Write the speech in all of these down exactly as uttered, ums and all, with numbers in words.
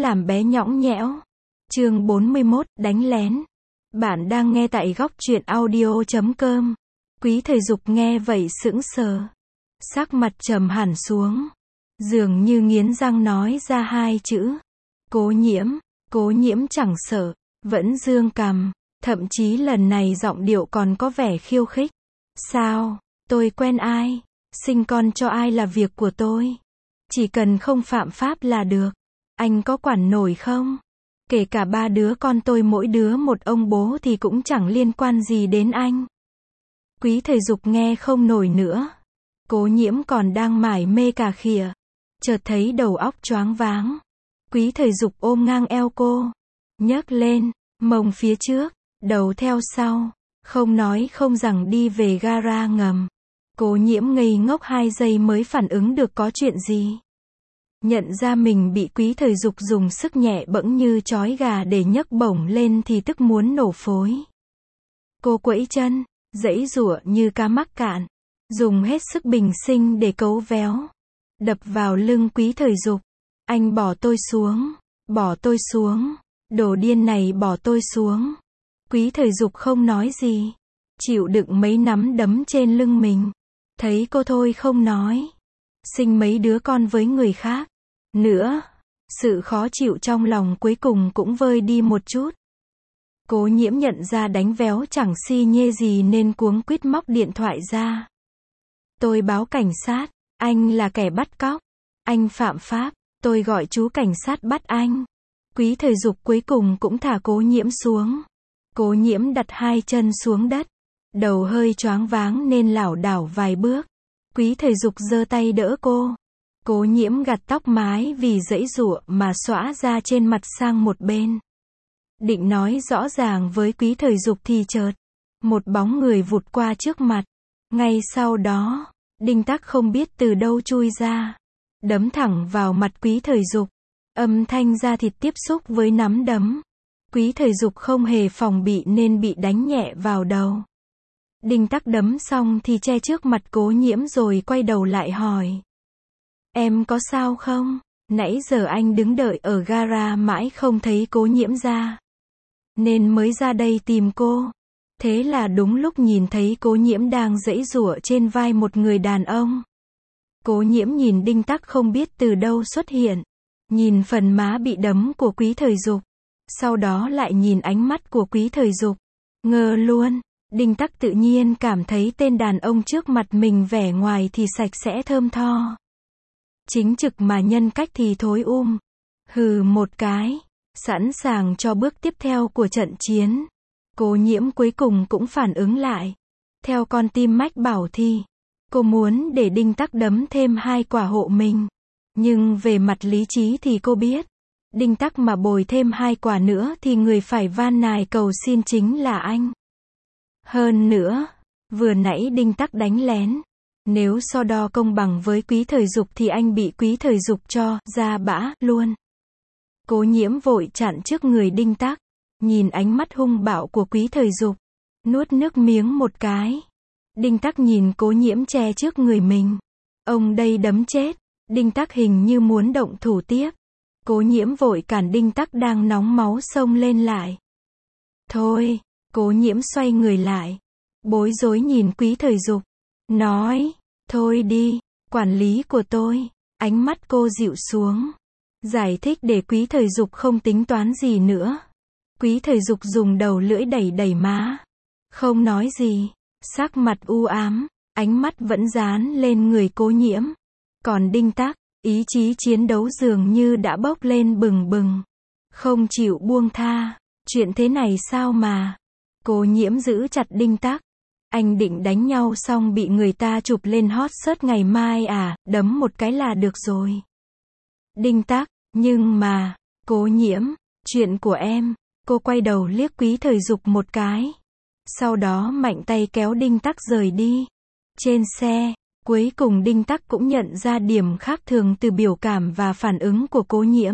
làm bé nhõng nhẽo. Chương bốn mươi mốt, đánh lén. Bạn đang nghe tại góc truyện audio chấm com. Quý Thời Dục nghe vậy sững sờ. Sắc mặt trầm hẳn xuống. Dường như nghiến răng nói ra hai chữ. Cố Nhiễm. Cố Nhiễm chẳng sợ, vẫn dương cằm. Thậm chí lần này giọng điệu còn có vẻ khiêu khích. Sao? Tôi quen ai? Sinh con cho ai là việc của tôi. Chỉ cần không phạm pháp là được. Anh có quản nổi không? Kể cả ba đứa con tôi mỗi đứa một ông bố thì cũng chẳng liên quan gì đến anh. Quý Thời Dục nghe không nổi nữa. Cố Nhiễm còn đang mải mê cà khịa. Chợt thấy đầu óc choáng váng. Quý Thời Dục ôm ngang eo cô. Nhấc lên, mông phía trước, đầu theo sau. Không nói không rằng đi về gara ngầm. Cố Nhiễm ngây ngốc hai giây mới phản ứng được có chuyện gì. Nhận ra mình bị Quý Thời Dục dùng sức nhẹ bẫng như trói gà để nhấc bổng lên thì tức muốn nổ phối. Cô quẫy chân, giãy giụa như cá mắc cạn, dùng hết sức bình sinh để cấu véo, đập vào lưng Quý Thời Dục. Anh bỏ tôi xuống, bỏ tôi xuống, đồ điên này bỏ tôi xuống. Quý Thời Dục không nói gì, chịu đựng mấy nắm đấm trên lưng mình. Thấy cô thôi không nói. Sinh mấy đứa con với người khác. Nữa, sự khó chịu trong lòng cuối cùng cũng vơi đi một chút. Cố Nhiễm nhận ra đánh véo chẳng si nhê gì nên cuống quýt móc điện thoại ra. Tôi báo cảnh sát, anh là kẻ bắt cóc. Anh phạm pháp, tôi gọi chú cảnh sát bắt anh. Quý Thời Dục cuối cùng cũng thả Cố Nhiễm xuống. Cố Nhiễm đặt hai chân xuống đất. Đầu hơi choáng váng nên lảo đảo vài bước. Quý Thời Dục giơ tay đỡ cô. Cố Nhiễm gạt tóc mái vì giãy giụa mà xõa ra trên mặt sang một bên. Định nói rõ ràng với Quý Thời Dục thì chợt một bóng người vụt qua trước mặt. Ngay sau đó, Đinh Tắc không biết từ đâu chui ra, đấm thẳng vào mặt Quý Thời Dục. Âm thanh da thịt tiếp xúc với nắm đấm. Quý Thời Dục không hề phòng bị nên bị đánh nhẹ vào đầu. Đinh Tắc đấm xong thì che trước mặt Cố Nhiễm rồi quay đầu lại hỏi. Em có sao không? Nãy giờ anh đứng đợi ở gara mãi không thấy Cố Nhiễm ra. Nên mới ra đây tìm cô. Thế là đúng lúc nhìn thấy Cố Nhiễm đang giãy giụa trên vai một người đàn ông. Cố Nhiễm nhìn Đinh Tắc không biết từ đâu xuất hiện. Nhìn phần má bị đấm của Quý Thời Dục. Sau đó lại nhìn ánh mắt của Quý Thời Dục. Ngơ luôn. Đinh Tắc tự nhiên cảm thấy tên đàn ông trước mặt mình vẻ ngoài thì sạch sẽ thơm tho. Chính trực mà nhân cách thì thối um. Hừ một cái. Sẵn sàng cho bước tiếp theo của trận chiến. Cố Nhiễm cuối cùng cũng phản ứng lại. Theo con tim mách bảo thì cô muốn để Đinh Tắc đấm thêm hai quả hộ mình. Nhưng về mặt lý trí thì cô biết. Đinh Tắc mà bồi thêm hai quả nữa thì người phải van nài cầu xin chính là anh. Hơn nữa, vừa nãy Đinh Tắc đánh lén. Nếu so đo công bằng với Quý Thời Dục thì anh bị Quý Thời Dục cho ra bã luôn. Cố Nhiễm vội chặn trước người Đinh Tắc. Nhìn ánh mắt hung bạo của Quý Thời Dục. Nuốt nước miếng một cái. Đinh Tắc nhìn Cố Nhiễm che trước người mình. Ông đây đấm chết. Đinh Tắc hình như muốn động thủ tiếp. Cố Nhiễm vội cản Đinh Tắc đang nóng máu xông lên lại. Thôi. Cố Nhiễm xoay người lại. Bối rối nhìn Quý Thời Dục. Nói. Thôi đi. Quản lý của tôi. Ánh mắt cô dịu xuống. Giải thích để Quý Thời Dục không tính toán gì nữa. Quý Thời Dục dùng đầu lưỡi đẩy đẩy má. Không nói gì. Sắc mặt u ám. Ánh mắt vẫn dán lên người Cố Nhiễm. Còn Đinh Tắc, ý chí chiến đấu dường như đã bốc lên bừng bừng. Không chịu buông tha. Chuyện thế này sao mà. Cố Nhiễm giữ chặt Đinh Tắc. Anh định đánh nhau xong bị người ta chụp lên hot search ngày mai à, đấm một cái là được rồi. Đinh Tắc, nhưng mà, Cố Nhiễm, chuyện của em. Cô quay đầu liếc Quý Thời Dục một cái. Sau đó mạnh tay kéo Đinh Tắc rời đi. Trên xe, cuối cùng Đinh Tắc cũng nhận ra điểm khác thường từ biểu cảm và phản ứng của Cố Nhiễm.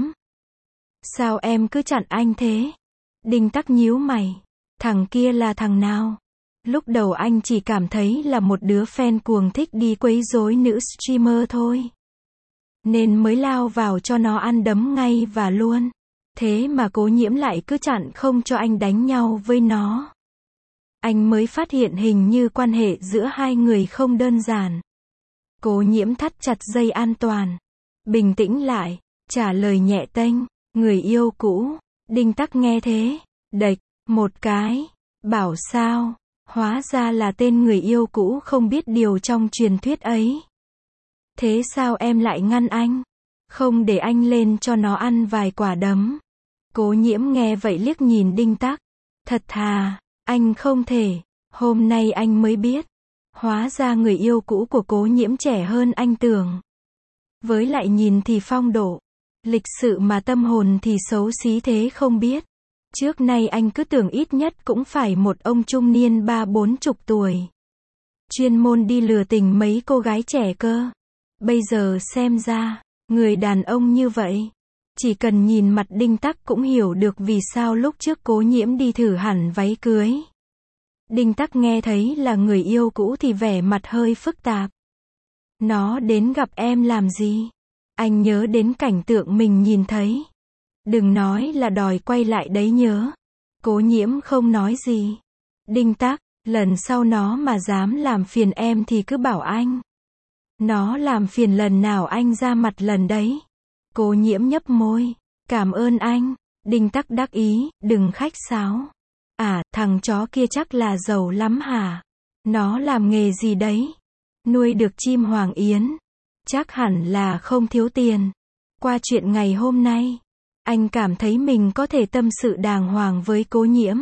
Sao em cứ chặn anh thế? Đinh Tắc nhíu mày. Thằng kia là thằng nào? Lúc đầu anh chỉ cảm thấy là một đứa fan cuồng thích đi quấy rối nữ streamer thôi. Nên mới lao vào cho nó ăn đấm ngay và luôn. Thế mà Cố Nhiễm lại cứ chặn không cho anh đánh nhau với nó. Anh mới phát hiện hình như quan hệ giữa hai người không đơn giản. Cố Nhiễm thắt chặt dây an toàn. Bình tĩnh lại, trả lời nhẹ tênh, người yêu cũ. Đinh Tắc nghe thế, đệch, một cái, bảo sao, hóa ra là tên người yêu cũ không biết điều trong truyền thuyết ấy. Thế sao em lại ngăn anh? Không để anh lên cho nó ăn vài quả đấm. Cố Nhiễm nghe vậy liếc nhìn Đinh Tắc. Thật thà, anh không thể, hôm nay anh mới biết. Hóa ra người yêu cũ của Cố Nhiễm trẻ hơn anh tưởng. Với lại nhìn thì phong độ, lịch sự mà tâm hồn thì xấu xí thế không biết. Trước nay anh cứ tưởng ít nhất cũng phải một ông trung niên ba bốn chục tuổi. Chuyên môn đi lừa tình mấy cô gái trẻ cơ. Bây giờ xem ra, người đàn ông như vậy, chỉ cần nhìn mặt Đinh Tắc cũng hiểu được vì sao lúc trước Cố Nhiễm đi thử hẳn váy cưới. Đinh Tắc nghe thấy là người yêu cũ thì vẻ mặt hơi phức tạp. Nó đến gặp em làm gì? Anh nhớ đến cảnh tượng mình nhìn thấy. Đừng nói là đòi quay lại đấy nhớ. Cố Nhiễm không nói gì. Đinh Tắc, lần sau nó mà dám làm phiền em thì cứ bảo anh. Nó làm phiền lần nào anh ra mặt lần đấy. Cố Nhiễm nhấp môi. Cảm ơn anh. Đinh Tắc đắc ý, đừng khách sáo. À, thằng chó kia chắc là giàu lắm hả? Nó làm nghề gì đấy? Nuôi được chim hoàng yến. Chắc hẳn là không thiếu tiền. Qua chuyện ngày hôm nay, anh cảm thấy mình có thể tâm sự đàng hoàng với Cố Nhiễm.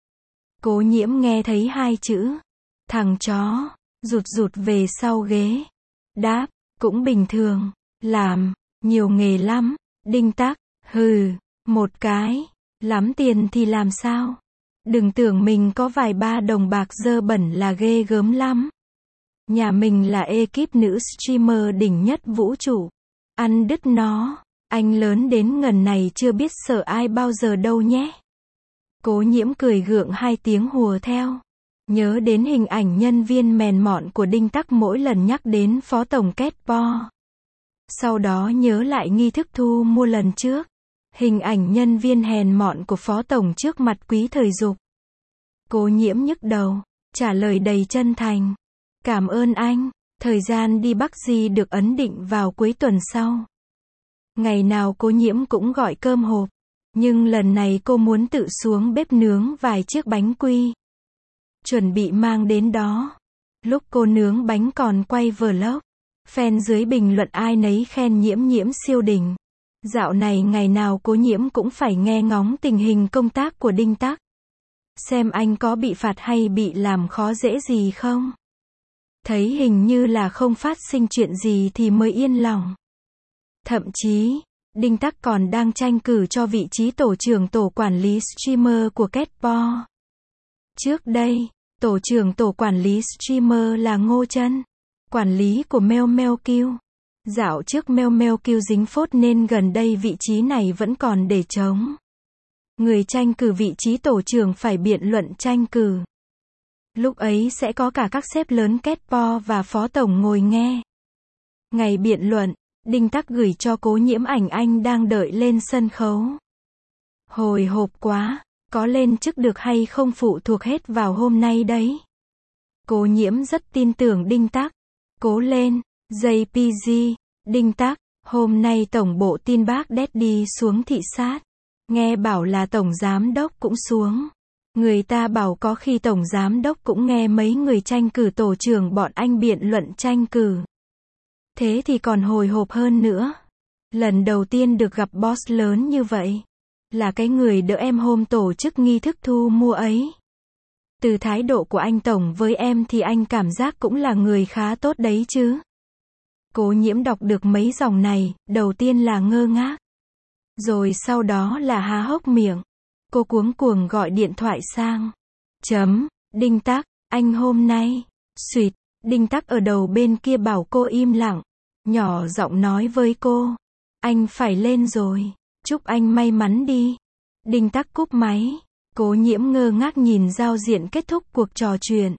Cố Nhiễm nghe thấy hai chữ. Thằng chó, rụt rụt về sau ghế. Đáp, cũng bình thường. Làm, nhiều nghề lắm. Đinh Tắc, hừ, một cái. Lắm tiền thì làm sao? Đừng tưởng mình có vài ba đồng bạc dơ bẩn là ghê gớm lắm. Nhà mình là ekip nữ streamer đỉnh nhất vũ trụ. Ăn đứt nó. Anh lớn đến ngần này chưa biết sợ ai bao giờ đâu nhé. Cố Nhiễm cười gượng hai tiếng hùa theo. Nhớ đến hình ảnh nhân viên mèn mọn của Đinh Tắc mỗi lần nhắc đến phó tổng Ketpo. Sau đó nhớ lại nghi thức thu mua lần trước. Hình ảnh nhân viên hèn mọn của phó tổng trước mặt Quý Thời Dục. Cố Nhiễm nhức đầu, trả lời đầy chân thành. Cảm ơn anh, thời gian đi Bắc Di được ấn định vào cuối tuần sau. Ngày nào Cố Nhiễm cũng gọi cơm hộp, nhưng lần này cô muốn tự xuống bếp nướng vài chiếc bánh quy. Chuẩn bị mang đến đó. Lúc cô nướng bánh còn quay vlog, fan dưới bình luận ai nấy khen Nhiễm Nhiễm siêu đỉnh. Dạo này ngày nào Cố Nhiễm cũng phải nghe ngóng tình hình công tác của Đinh Tắc. Xem anh có bị phạt hay bị làm khó dễ gì không. Thấy hình như là không phát sinh chuyện gì thì mới yên lòng. Thậm chí, Đinh Tắc còn đang tranh cử cho vị trí tổ trưởng tổ quản lý streamer của Ketpo. Trước đây, tổ trưởng tổ quản lý streamer là Ngô Trân, quản lý của Meo Meo Q. Dạo trước Meo Meo Q dính phốt nên gần đây vị trí này vẫn còn để trống. Người tranh cử vị trí tổ trưởng phải biện luận tranh cử. Lúc ấy sẽ có cả các sếp lớn Ketpo và phó tổng ngồi nghe. Ngày biện luận, Đinh Tắc gửi cho Cố Nhiễm ảnh anh đang đợi lên sân khấu. Hồi hộp quá, có lên chức được hay không phụ thuộc hết vào hôm nay đấy. Cố Nhiễm rất tin tưởng Đinh Tắc. Cố lên, gi pê giê, Đinh Tắc, hôm nay tổng bộ tin bác Daddy xuống thị sát. Nghe bảo là tổng giám đốc cũng xuống. Người ta bảo có khi tổng giám đốc cũng nghe mấy người tranh cử tổ trưởng bọn anh biện luận tranh cử. Thế thì còn hồi hộp hơn nữa. Lần đầu tiên được gặp boss lớn như vậy. Là cái người đỡ em hôm tổ chức nghi thức thu mua ấy. Từ thái độ của anh tổng với em thì anh cảm giác cũng là người khá tốt đấy chứ. Cố Nhiễm đọc được mấy dòng này, đầu tiên là ngơ ngác. Rồi sau đó là há hốc miệng. Cô cuống cuồng gọi điện thoại sang. Chấm, Đinh Tắc, anh hôm nay. Xuyệt, Đinh Tắc ở đầu bên kia bảo cô im lặng. Nhỏ giọng nói với cô. Anh phải lên rồi. Chúc anh may mắn đi. Đinh Tắc cúp máy. Cố Nhiễm ngơ ngác nhìn giao diện kết thúc cuộc trò chuyện.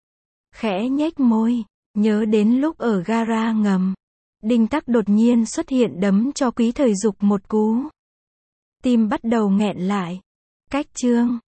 Khẽ nhếch môi. Nhớ đến lúc ở gara ngầm. Đinh Tắc đột nhiên xuất hiện đấm cho Quý Thời Dục một cú. Tim bắt đầu nghẹn lại. Cách chương